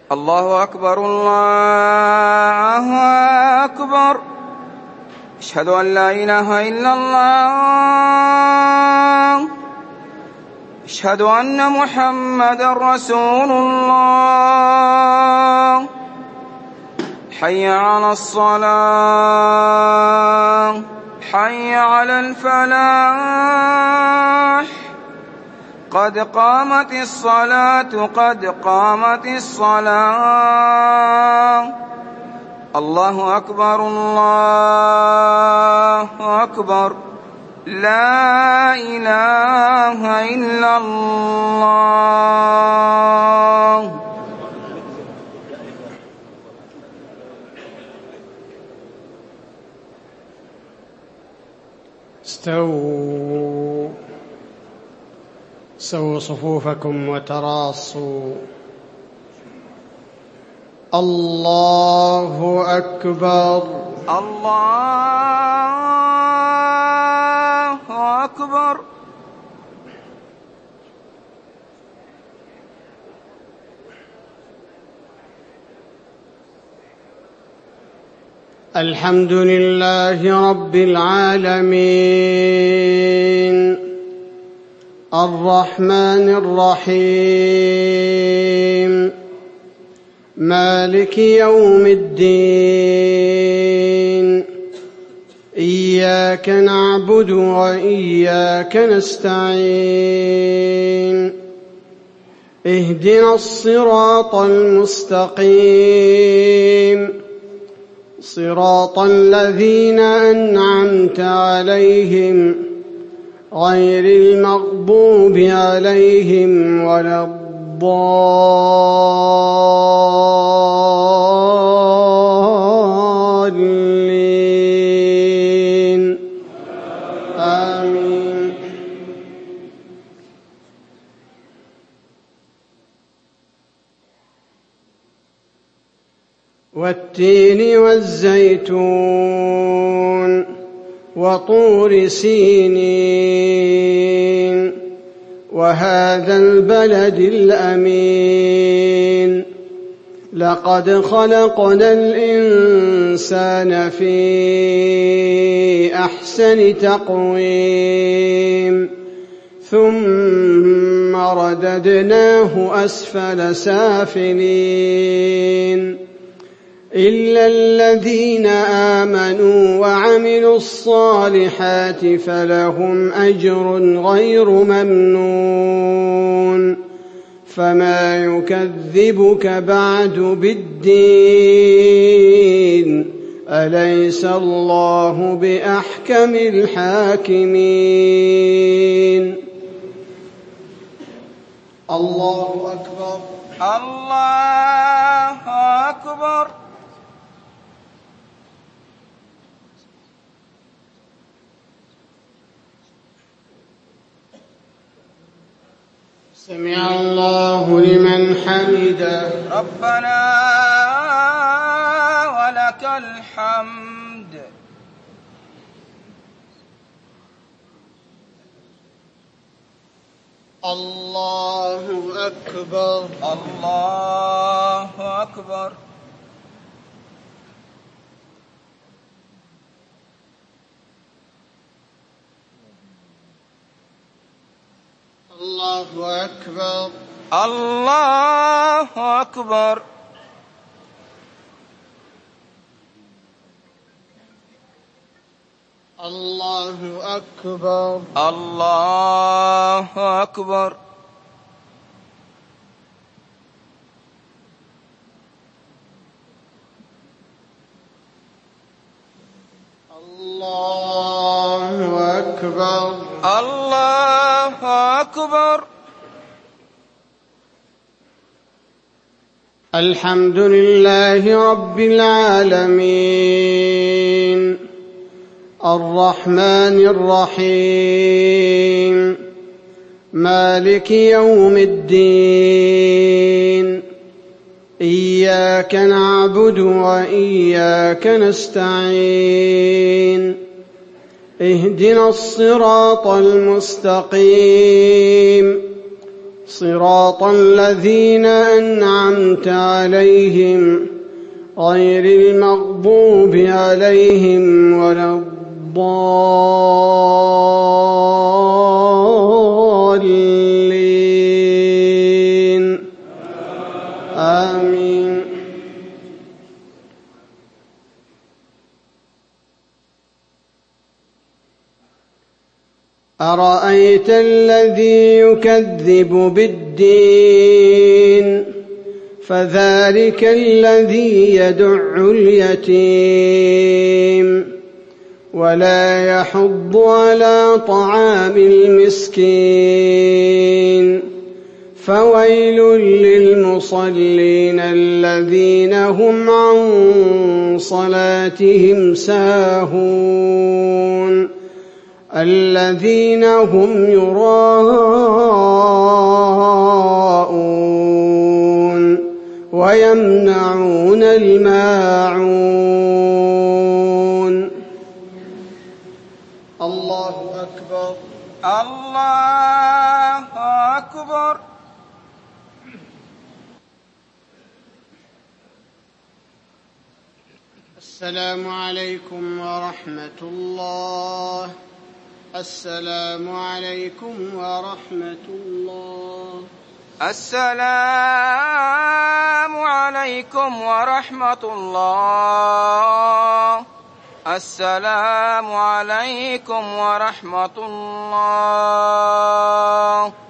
الله أكبر الله أكبر. أشهد أن لا إله إلا الله. أشهد أن محمدًا رسول الله. حي على الصلاة، حي على الفلاح، قد قامت الصلاة، قد قامت الصلاة. الله أكبر الله أكبر. لا إله إلا الله. استووا صفوفكم وتراصوا. الله أكبر الله أكبر. الحمد لله رب العالمين، الرحمن الرحيم، مالك يوم الدين. إياك نعبد وإياك نستعين. اهدنا الصراط المستقيم، صراط الذين أنعمت عليهم غير المغضوب عليهم ولا الضالين. آمين. والتين والزيتون وطور سينين وهذا البلد الأمين. لقد خلقنا الإنسان في أحسن تقويم ثم رددناه أسفل سافلين إلا الذين آمنوا وعملوا الصالحات فلهم أجر غير ممنون. فما يكذبك بعد بالدين؟ أليس الله بأحكم الحاكمين؟ الله أكبر الله أكبر. سمع الله لمن حمده. ربنا ولك الحمد. الله أكبر الله أكبر. الله أكبر الله أكبر. الله أكبر الله أكبر. الله أكبر الله أكبر. الحمد لله رب العالمين، الرحمن الرحيم، مالك يوم الدين. إياك نعبد وإياك نستعين. اهدنا الصراط المستقيم، صراط الذين أنعمت عليهم غير المغضوب عليهم ولا الضالين آمين. أرأيت الذي يكذب بالدين فذلك الذي يدع اليتيم ولا يحض على طعام المسكين فويل للمصلين الذين هم عن صلاتهم ساهون الذين هم يراءون ويمنعون الماعون. الله أكبر. الله أكبر. السلام عليكم ورحمة الله. السلام عليكم ورحمة الله. السلام عليكم ورحمة الله. السلام عليكم ورحمة الله.